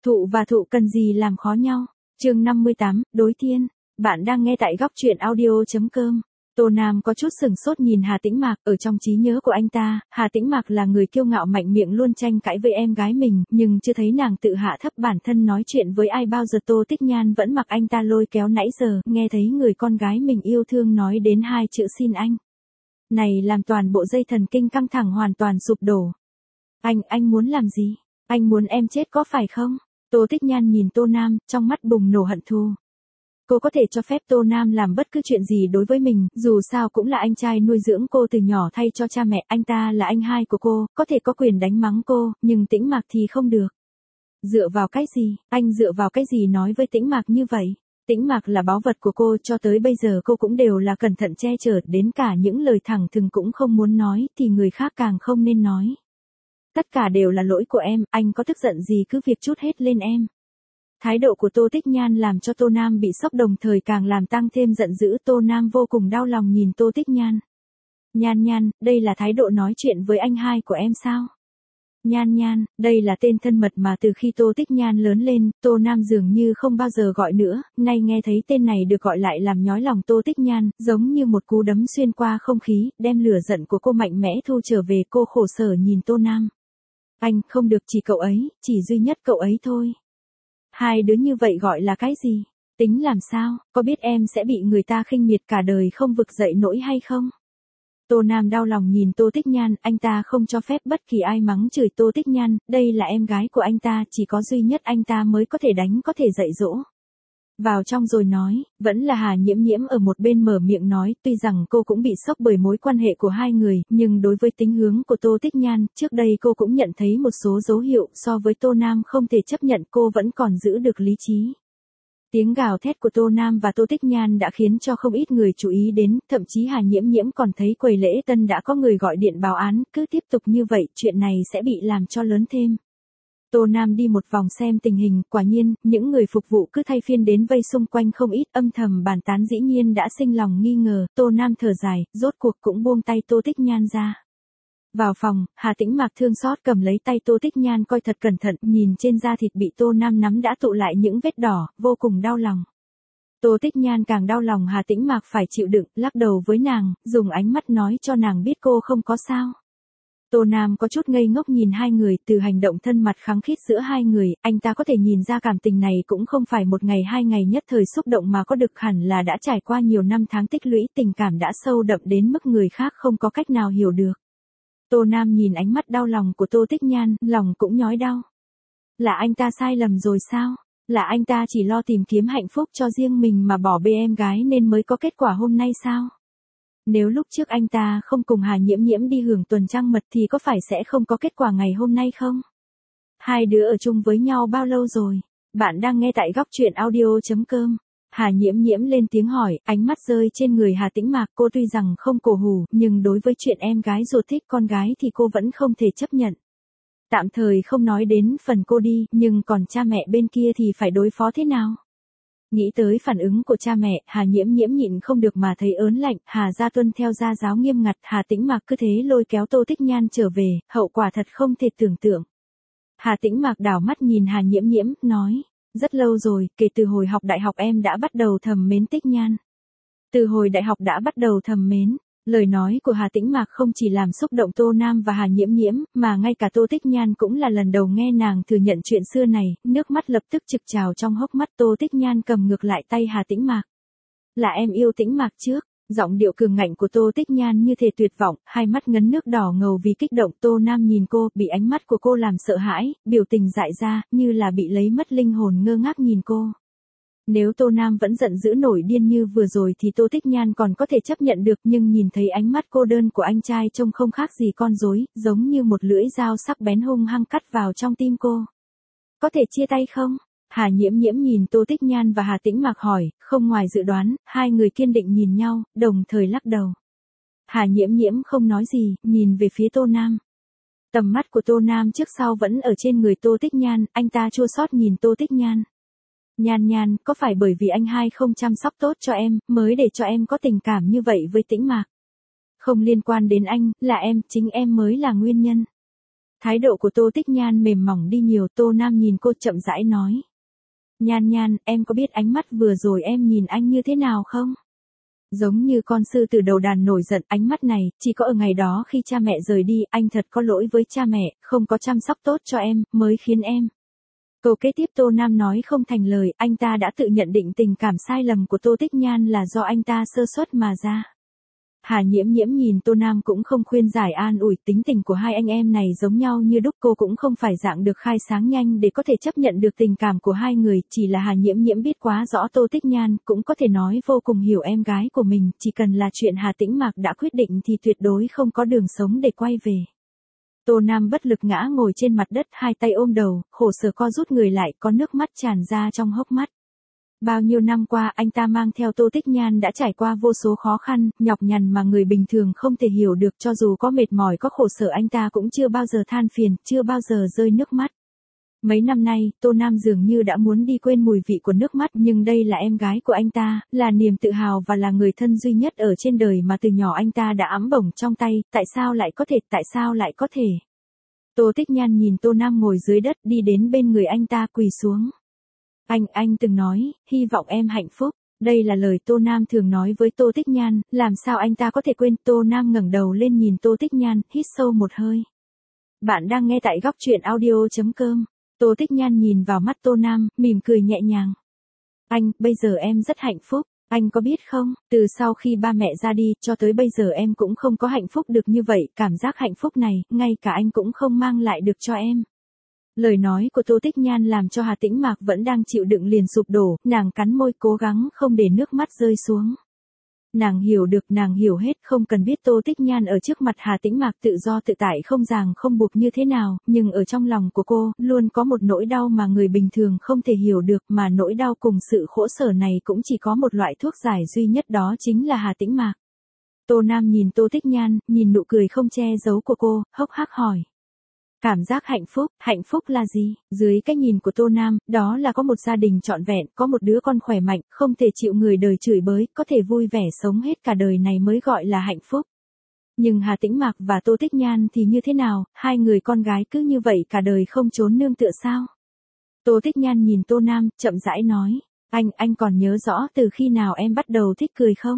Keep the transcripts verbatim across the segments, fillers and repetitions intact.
Thụ và thụ cần gì làm khó nhau. Chương năm mươi tám, đối thiên. Bạn đang nghe tại góc truyện audio.com. Tô Nam có chút sừng sốt nhìn Hà Tĩnh Mạc, ở trong trí nhớ của anh ta, Hà Tĩnh Mạc là người kiêu ngạo mạnh miệng luôn tranh cãi với em gái mình, nhưng chưa thấy nàng tự hạ thấp bản thân nói chuyện với ai bao giờ. Tô Tích Nhan vẫn mặc anh ta lôi kéo nãy giờ, nghe thấy người con gái mình yêu thương nói đến hai chữ xin anh. Này làm toàn bộ dây thần kinh căng thẳng hoàn toàn sụp đổ. Anh, anh muốn làm gì? Anh muốn em chết có phải không? Tô Tích Nhan nhìn Tô Nam, trong mắt bùng nổ hận thù. Cô có thể cho phép Tô Nam làm bất cứ chuyện gì đối với mình, dù sao cũng là anh trai nuôi dưỡng cô từ nhỏ thay cho cha mẹ, anh ta là anh hai của cô, có thể có quyền đánh mắng cô, nhưng Tĩnh Mạc thì không được. Dựa vào cái gì? Anh dựa vào cái gì nói với Tĩnh Mạc như vậy? Tĩnh Mạc là báu vật của cô, cho tới bây giờ cô cũng đều là cẩn thận che chở, đến cả những lời thẳng thừng cũng không muốn nói, thì người khác càng không nên nói. Tất cả đều là lỗi của em, anh có tức giận gì cứ việc trút hết lên em. Thái độ của Tô Tích Nhan làm cho Tô Nam bị sốc, đồng thời càng làm tăng thêm giận dữ. Tô Nam vô cùng đau lòng nhìn Tô Tích Nhan. Nhan Nhan, đây là thái độ nói chuyện với anh hai của em sao? Nhan Nhan, đây là tên thân mật mà từ khi Tô Tích Nhan lớn lên, Tô Nam dường như không bao giờ gọi nữa, nay nghe thấy tên này được gọi lại làm nhói lòng Tô Tích Nhan, giống như một cú đấm xuyên qua không khí, đem lửa giận của cô mạnh mẽ thu trở về. Cô khổ sở nhìn Tô Nam. Anh, không được, chỉ cậu ấy, chỉ duy nhất cậu ấy thôi. Hai đứa như vậy gọi là cái gì? Tính làm sao, có biết em sẽ bị người ta khinh miệt cả đời không vực dậy nổi hay không? Tô Nam đau lòng nhìn Tô Tích Nhan, anh ta không cho phép bất kỳ ai mắng chửi Tô Tích Nhan, đây là em gái của anh ta, chỉ có duy nhất anh ta mới có thể đánh, có thể dạy dỗ. Vào trong rồi nói, vẫn là Hà Nhiễm Nhiễm ở một bên mở miệng nói, tuy rằng cô cũng bị sốc bởi mối quan hệ của hai người, nhưng đối với tính hướng của Tô Tích Nhan, trước đây cô cũng nhận thấy một số dấu hiệu, so với Tô Nam không thể chấp nhận, cô vẫn còn giữ được lý trí. Tiếng gào thét của Tô Nam và Tô Tích Nhan đã khiến cho không ít người chú ý đến, thậm chí Hà Nhiễm Nhiễm còn thấy quầy lễ tân đã có người gọi điện báo án, cứ tiếp tục như vậy, chuyện này sẽ bị làm cho lớn thêm. Tô Nam đi một vòng xem tình hình, quả nhiên, những người phục vụ cứ thay phiên đến vây xung quanh không ít, âm thầm bàn tán, dĩ nhiên đã sinh lòng nghi ngờ. Tô Nam thở dài, rốt cuộc cũng buông tay Tô Tích Nhan ra. Vào phòng, Hà Tĩnh Mạc thương xót cầm lấy tay Tô Tích Nhan coi thật cẩn thận, nhìn trên da thịt bị Tô Nam nắm đã tụ lại những vết đỏ, vô cùng đau lòng. Tô Tích Nhan càng đau lòng Hà Tĩnh Mạc phải chịu đựng, lắc đầu với nàng, dùng ánh mắt nói cho nàng biết cô không có sao. Tô Nam có chút ngây ngốc nhìn hai người, từ hành động thân mật khăng khít giữa hai người, anh ta có thể nhìn ra cảm tình này cũng không phải một ngày hai ngày nhất thời xúc động mà có được, hẳn là đã trải qua nhiều năm tháng tích lũy, tình cảm đã sâu đậm đến mức người khác không có cách nào hiểu được. Tô Nam nhìn ánh mắt đau lòng của Tô Tích Nhan, lòng cũng nhói đau. Là anh ta sai lầm rồi sao? Là anh ta chỉ lo tìm kiếm hạnh phúc cho riêng mình mà bỏ bê em gái nên mới có kết quả hôm nay sao? Nếu lúc trước anh ta không cùng Hà Nhiễm Nhiễm đi hưởng tuần trăng mật thì có phải sẽ không có kết quả ngày hôm nay không? Hai đứa ở chung với nhau bao lâu rồi? Bạn đang nghe tại góc truyện audio.com. Hà Nhiễm Nhiễm lên tiếng hỏi, ánh mắt rơi trên người Hà Tĩnh Mạc, cô tuy rằng không cổ hủ, nhưng đối với chuyện em gái ruột thích con gái thì cô vẫn không thể chấp nhận. Tạm thời không nói đến phần cô đi, nhưng còn cha mẹ bên kia thì phải đối phó thế nào? Nghĩ tới phản ứng của cha mẹ, Hà Nhiễm Nhiễm nhịn không được mà thấy ớn lạnh. Hà gia tuân theo gia giáo nghiêm ngặt, Hà Tĩnh Mạc cứ thế lôi kéo Tô Tích Nhan trở về, hậu quả thật không thể tưởng tượng. Hà Tĩnh Mạc đảo mắt nhìn Hà Nhiễm Nhiễm, nói, rất lâu rồi, kể từ hồi học đại học em đã bắt đầu thầm mến Tích Nhan. Từ hồi đại học đã bắt đầu thầm mến. Lời nói của Hà Tĩnh Mạc không chỉ làm xúc động Tô Nam và Hà Nhiễm Nhiễm, mà ngay cả Tô Tích Nhan cũng là lần đầu nghe nàng thừa nhận chuyện xưa này, nước mắt lập tức trực trào trong hốc mắt. Tô Tích Nhan cầm ngược lại tay Hà Tĩnh Mạc. Là em yêu Tĩnh Mạc trước. Giọng điệu cường ngạnh của Tô Tích Nhan như thể tuyệt vọng, hai mắt ngấn nước đỏ ngầu vì kích động. Tô Nam nhìn cô, bị ánh mắt của cô làm sợ hãi, biểu tình dại ra, như là bị lấy mất linh hồn, ngơ ngác nhìn cô. Nếu Tô Nam vẫn giận dữ nổi điên như vừa rồi thì Tô Tích Nhan còn có thể chấp nhận được, nhưng nhìn thấy ánh mắt cô đơn của anh trai trông không khác gì con rối, giống như một lưỡi dao sắc bén hung hăng cắt vào trong tim cô. Có thể chia tay không? Hà Nhiễm Nhiễm nhìn Tô Tích Nhan và Hà Tĩnh Mạc hỏi, không ngoài dự đoán, hai người kiên định nhìn nhau, đồng thời lắc đầu. Hà Nhiễm Nhiễm không nói gì, nhìn về phía Tô Nam. Tầm mắt của Tô Nam trước sau vẫn ở trên người Tô Tích Nhan, anh ta chua xót nhìn Tô Tích Nhan. Nhan Nhan, có phải bởi vì anh hai không chăm sóc tốt cho em, mới để cho em có tình cảm như vậy với Tĩnh Mạc? Không liên quan đến anh, là em, chính em mới là nguyên nhân. Thái độ của Tô Tích Nhan mềm mỏng đi nhiều, Tô Nam nhìn cô chậm rãi nói. Nhan Nhan, em có biết ánh mắt vừa rồi em nhìn anh như thế nào không? Giống như con sư tử đầu đàn nổi giận, ánh mắt này, chỉ có ở ngày đó khi cha mẹ rời đi, anh thật có lỗi với cha mẹ, không có chăm sóc tốt cho em, mới khiến em. Câu kế tiếp Tô Nam nói không thành lời, anh ta đã tự nhận định tình cảm sai lầm của Tô Tích Nhan là do anh ta sơ suất mà ra. Hà Nhiễm Nhiễm nhìn Tô Nam cũng không khuyên giải an ủi, tính tình của hai anh em này giống nhau như đúc, cô cũng không phải dạng được khai sáng nhanh để có thể chấp nhận được tình cảm của hai người, chỉ là Hà Nhiễm Nhiễm biết quá rõ Tô Tích Nhan, cũng có thể nói vô cùng hiểu em gái của mình, chỉ cần là chuyện Hà Tĩnh Mạc đã quyết định thì tuyệt đối không có đường sống để quay về. Tô Nam bất lực ngã ngồi trên mặt đất, hai tay ôm đầu, khổ sở co rút người lại, có nước mắt tràn ra trong hốc mắt. Bao nhiêu năm qua anh ta mang theo Tô Tích Nhan đã trải qua vô số khó khăn, nhọc nhằn mà người bình thường không thể hiểu được, cho dù có mệt mỏi có khổ sở anh ta cũng chưa bao giờ than phiền, chưa bao giờ rơi nước mắt. Mấy năm nay, Tô Nam dường như đã muốn đi quên mùi vị của nước mắt, nhưng đây là em gái của anh ta, là niềm tự hào và là người thân duy nhất ở trên đời mà từ nhỏ anh ta đã ẵm bổng trong tay, tại sao lại có thể, tại sao lại có thể. Tô Tích Nhan nhìn Tô Nam ngồi dưới đất, đi đến bên người anh ta quỳ xuống. Anh, anh từng nói, hy vọng em hạnh phúc. Đây là lời Tô Nam thường nói với Tô Tích Nhan, làm sao anh ta có thể quên. Tô Nam ngẩng đầu lên nhìn Tô Tích Nhan, hít sâu một hơi. Bạn đang nghe tại góc truyện audio.com. Tô Tích Nhan nhìn vào mắt Tô Nam, mỉm cười nhẹ nhàng. Anh, bây giờ em rất hạnh phúc. Anh có biết không, từ sau khi ba mẹ ra đi, cho tới bây giờ em cũng không có hạnh phúc được như vậy, cảm giác hạnh phúc này, ngay cả anh cũng không mang lại được cho em. Lời nói của Tô Tích Nhan làm cho Hà Tĩnh Mạc vẫn đang chịu đựng liền sụp đổ, nàng cắn môi cố gắng không để nước mắt rơi xuống. Nàng hiểu được, nàng hiểu hết, không cần biết Tô Tích Nhan ở trước mặt Hà Tĩnh Mạc tự do tự tại không ràng không buộc như thế nào, nhưng ở trong lòng của cô, luôn có một nỗi đau mà người bình thường không thể hiểu được, mà nỗi đau cùng sự khổ sở này cũng chỉ có một loại thuốc giải duy nhất, đó chính là Hà Tĩnh Mạc. Tô Nam nhìn Tô Tích Nhan, nhìn nụ cười không che giấu của cô, hốc hác hỏi. Cảm giác hạnh phúc, hạnh phúc là gì? Dưới cái nhìn của Tô Nam, đó là có một gia đình trọn vẹn, có một đứa con khỏe mạnh, không thể chịu người đời chửi bới, có thể vui vẻ sống hết cả đời này mới gọi là hạnh phúc. Nhưng Hà Tĩnh Mạc và Tô Tích Nhan thì như thế nào, hai người con gái cứ như vậy cả đời không trốn nương tựa sao? Tô Tích Nhan nhìn Tô Nam, chậm rãi nói, anh, anh còn nhớ rõ từ khi nào em bắt đầu thích cười không?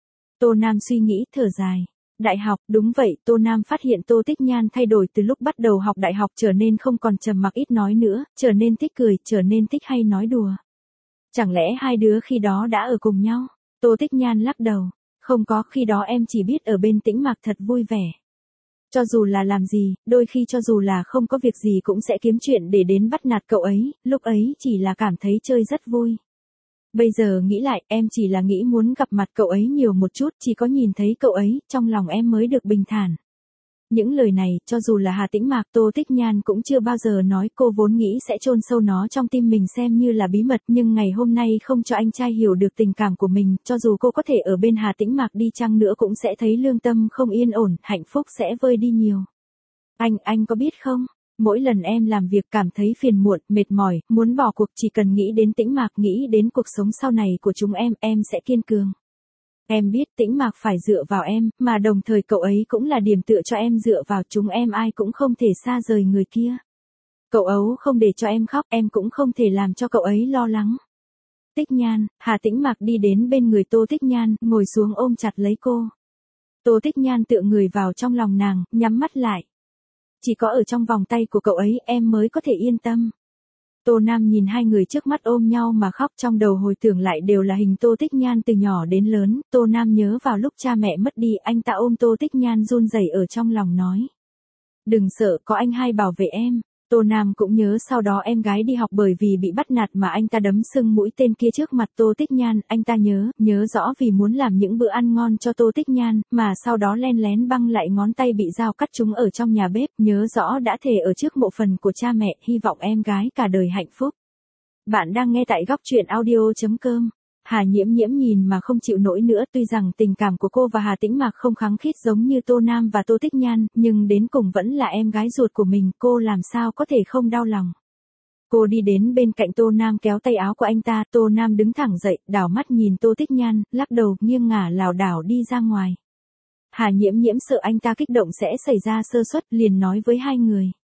Tô Nam suy nghĩ, thở dài. Đại học, đúng vậy, Tô Nam phát hiện Tô Tích Nhan thay đổi từ lúc bắt đầu học đại học, trở nên không còn trầm mặc ít nói nữa, trở nên thích cười, trở nên thích hay nói đùa. Chẳng lẽ hai đứa khi đó đã ở cùng nhau? Tô Tích Nhan lắc đầu, không có, khi đó em chỉ biết ở bên Tĩnh Mạc thật vui vẻ. Cho dù là làm gì, đôi khi cho dù là không có việc gì cũng sẽ kiếm chuyện để đến bắt nạt cậu ấy, lúc ấy chỉ là cảm thấy chơi rất vui. Bây giờ nghĩ lại, em chỉ là nghĩ muốn gặp mặt cậu ấy nhiều một chút, chỉ có nhìn thấy cậu ấy, trong lòng em mới được bình thản. Những lời này, cho dù là Hà Tĩnh Mạc, Tô Tích Nhan cũng chưa bao giờ nói, cô vốn nghĩ sẽ chôn sâu nó trong tim mình xem như là bí mật, nhưng ngày hôm nay không cho anh trai hiểu được tình cảm của mình, cho dù cô có thể ở bên Hà Tĩnh Mạc đi chăng nữa cũng sẽ thấy lương tâm không yên ổn, hạnh phúc sẽ vơi đi nhiều. Anh, anh có biết không? Mỗi lần em làm việc cảm thấy phiền muộn, mệt mỏi, muốn bỏ cuộc, chỉ cần nghĩ đến Tĩnh Mạc, nghĩ đến cuộc sống sau này của chúng em, em sẽ kiên cường. Em biết Tĩnh Mạc phải dựa vào em, mà đồng thời cậu ấy cũng là điểm tựa cho em dựa vào, chúng em ai cũng không thể xa rời người kia. Cậu ấu không để cho em khóc, em cũng không thể làm cho cậu ấy lo lắng. Tích Nhan, Hà Tĩnh Mạc đi đến bên người Tô Tích Nhan, ngồi xuống ôm chặt lấy cô. Tô Tích Nhan tựa người vào trong lòng nàng, nhắm mắt lại. Chỉ có ở trong vòng tay của cậu ấy em mới có thể yên tâm. Tô Nam nhìn hai người trước mắt ôm nhau mà khóc, trong đầu hồi tưởng lại đều là hình Tô Tích Nhan từ nhỏ đến lớn. Tô Nam nhớ vào lúc cha mẹ mất đi, anh ta ôm Tô Tích Nhan run rẩy ở trong lòng nói. Đừng sợ, có anh hai bảo vệ em. Tô Nam cũng nhớ sau đó em gái đi học bởi vì bị bắt nạt mà anh ta đấm sưng mũi tên kia trước mặt Tô Tích Nhan, anh ta nhớ, nhớ rõ vì muốn làm những bữa ăn ngon cho Tô Tích Nhan, mà sau đó len lén băng lại ngón tay bị dao cắt chúng ở trong nhà bếp, nhớ rõ đã thề ở trước mộ phần của cha mẹ, hy vọng em gái cả đời hạnh phúc. Bạn đang nghe tại góc truyện audio.com. Hà Nhiễm Nhiễm nhìn mà không chịu nổi nữa, tuy rằng tình cảm của cô và Hà Tĩnh Mạc không khăng khít giống như Tô Nam và Tô Tích Nhan, nhưng đến cùng vẫn là em gái ruột của mình, cô làm sao có thể không đau lòng. Cô đi đến bên cạnh Tô Nam kéo tay áo của anh ta, Tô Nam đứng thẳng dậy, đảo mắt nhìn Tô Tích Nhan, lắc đầu, nghiêng ngả lảo đảo đi ra ngoài. Hà Nhiễm Nhiễm sợ anh ta kích động sẽ xảy ra sơ suất, liền nói với hai người.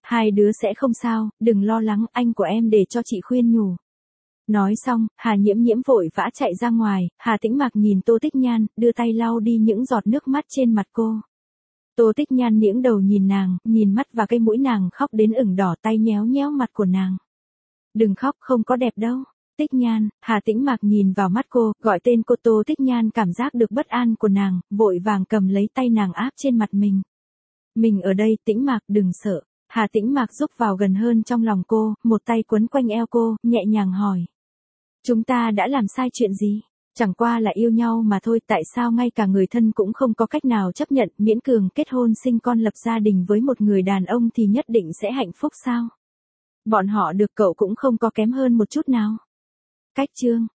hai đứa sẽ không sao, đừng lo lắng, anh của em để cho chị khuyên nhủ. Nói xong, Hà Nhiễm Nhiễm vội vã chạy ra ngoài, Hà Tĩnh Mạc nhìn Tô Tích Nhan, đưa tay lau đi những giọt nước mắt trên mặt cô. Tô Tích Nhan nghiêng đầu nhìn nàng, nhìn mắt và cái mũi nàng khóc đến ửng đỏ, tay nhéo nhéo mặt của nàng. Đừng khóc, không có đẹp đâu. Tích Nhan, Hà Tĩnh Mạc nhìn vào mắt cô, gọi tên cô. Tô Tích Nhan cảm giác được bất an của nàng, vội vàng cầm lấy tay nàng áp trên mặt mình. Mình ở đây, Tĩnh Mạc, đừng sợ. Hà Tĩnh Mạc rúc vào gần hơn trong lòng cô, một tay quấn quanh eo cô, nhẹ nhàng hỏi. Chúng ta đã làm sai chuyện gì? Chẳng qua là yêu nhau mà thôi, tại sao ngay cả người thân cũng không có cách nào chấp nhận, miễn cường kết hôn sinh con lập gia đình với một người đàn ông thì nhất định sẽ hạnh phúc sao? Bọn họ được cậu cũng không có kém hơn một chút nào. Cách chương